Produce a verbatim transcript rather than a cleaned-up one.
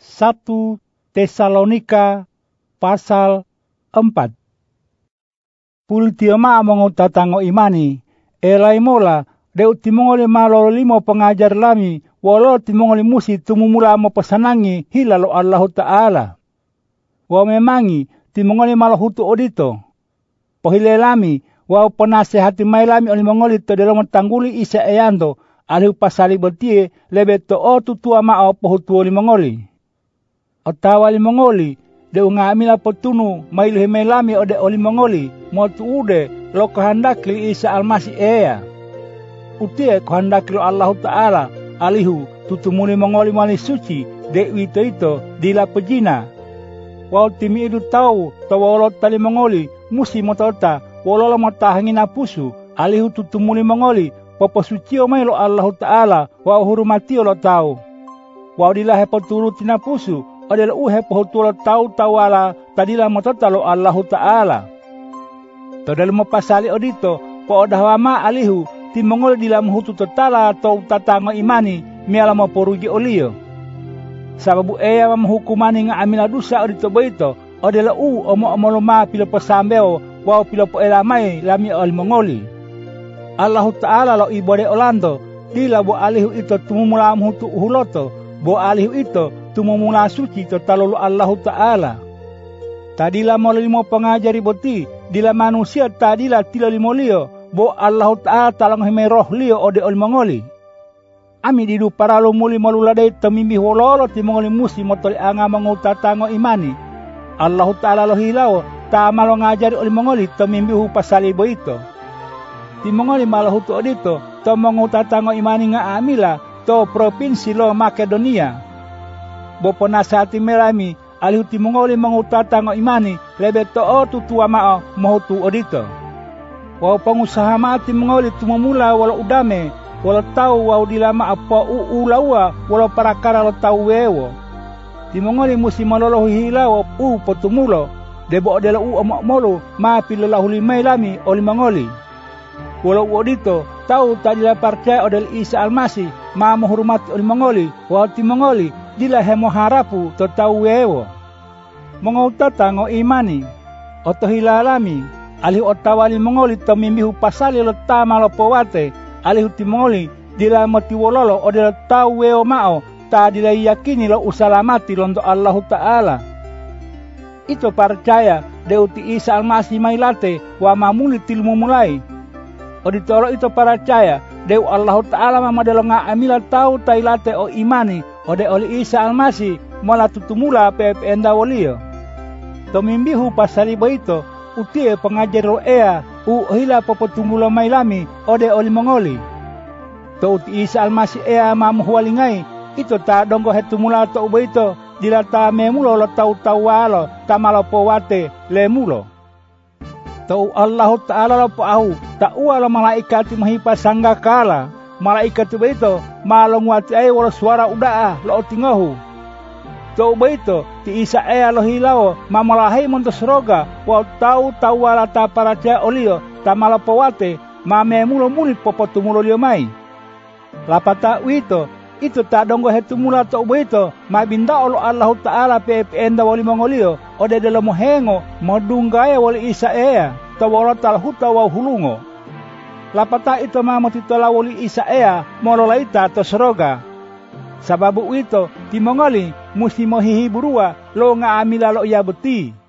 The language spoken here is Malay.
satu Tesalonika pasal empat. Pulitio ma mengutatango imani, elai mola, deu timongoli malolo limo pengajar lami, walau timongoli musi tumumula mo pesanangi hilalo Allah Ta'ala. Wa memangi, timongoli malo hutu odito. Pohile lami, wa penasehati mai lami oli mongoli to dalam tangguli isa eyando, alihu pasali betie, lebe to o tutua mao pohutu oli mongoli. Otawa li mongoli, de unga amila potunu mailuhi melami ode oli mongoli, motu ude lo kehandaki Isa Almasi ea. Utie kehandaki lo Allah Ta'ala, alihu tutumuli mongoli mali suci, de wito ito dila pejina. Wau timi idu tau, tawolo tali mongoli, musi motota, wololo motahangin apusu, alihu tutumuli mongoli, popo suci o mailo Allah Ta'ala, wau hurumati lo tau. Wau dilahe poturuti napusu, adalah uhe pohutulo tau tawala tadila motota lo Allah Ta'ala. Todal mo pasali odito po odahwama alihu timongol dila muhutu totala atau tatango imani miala mo porugi olio. Sababu eya mahukumani nga amila dusa odito boito adalah u omo omoloma pilopo sambeo wao pilopo elamai lami ol mongoli. Allah Ta'ala lo ibode olando dila bo alihu ito tumumula muhutu uhuloto bo alihu ito tumumula suci totalolo Allah Ta'ala. Tadila mo limo pengajari boti, dila manusia tadila tila limo lio, bo Allah Ta'ala talang hime roh lio ode ol mongoli. Ami didu paralo muli maluladai temimbi hololo ti mongoli musi motoli anga mengutatango imani. Allah Ta'ala lo hilao, ta malo ngajari ol mongoli temimbi hu pasali boito. Ti mongoli malo hutu odito, to mengutatango imani nga amila, to provinsi lo Makedonia. Bopo nasati melami, alihu timongoli mengutatango imani, lebe to o tutua mao mohutu odito. Wau pengusaha mati mengoli tumumula walau udame, walau tau wau dilama apa uulaua, walau parakara lo tau wewo. Timongoli musi malolo hilawo u potumulo, debo odela u omok molo, ma pilolahu limai lami oli mengoli. Walau odito, tau tadila percaya odel Isa Almasi, ma menghormati oli mengoli, wau timongoli, dila hemo harapu to tau wewo. Mengutatango imani, oto hilalami, alihu otawali mongoli to mimihu pasali lo tama lo powate, alihu timongoli dila moti wololo o dila tau wewo mao, ta dila yakini lo usalamati londo Allah Ta'ala. Ito percaya deuti Isa Almasi mailate wa mamuli tilmu mulai. Oditolo ito percaya deu Allah Ta'ala mamadelo nga amila tau tailate o imani, ode oli Isa Almasi mola tutumula pepe enda wolio. Tomimbihu pasali boito utie pengajar lo ea u hila popotumula mailami ode oli mongoli. To uti Isa Almasi ea mamuhualingai ito ta donggo hetumula to boito dila ta memulo lo tau tawalo ta malopo wate lemulo. To Allah Ta'ala lo pau ta uala malaikati mahipa sangga kala. Malaikat tu beito malong wati ay wala suara udaa lo tingohu. To beito ti Isa ea lo hilao mamalahi montos roga wa tau tau wala ta paraja olio ta malapowate mamemulo muli popotumulo lio mai. Lapata wito itu ta donggo hetumula to beito mabinda olo Allah Ta'ala pe enda wali mongolio ode delo mohengo modunggaya wali Isa ea ta wala tal huta wa hulungo. Lapata ito mamo titola wali Isa ea mololaita to soroga. Sababu ito timongoli musti mohihiburua lo nga amila lo iya beti.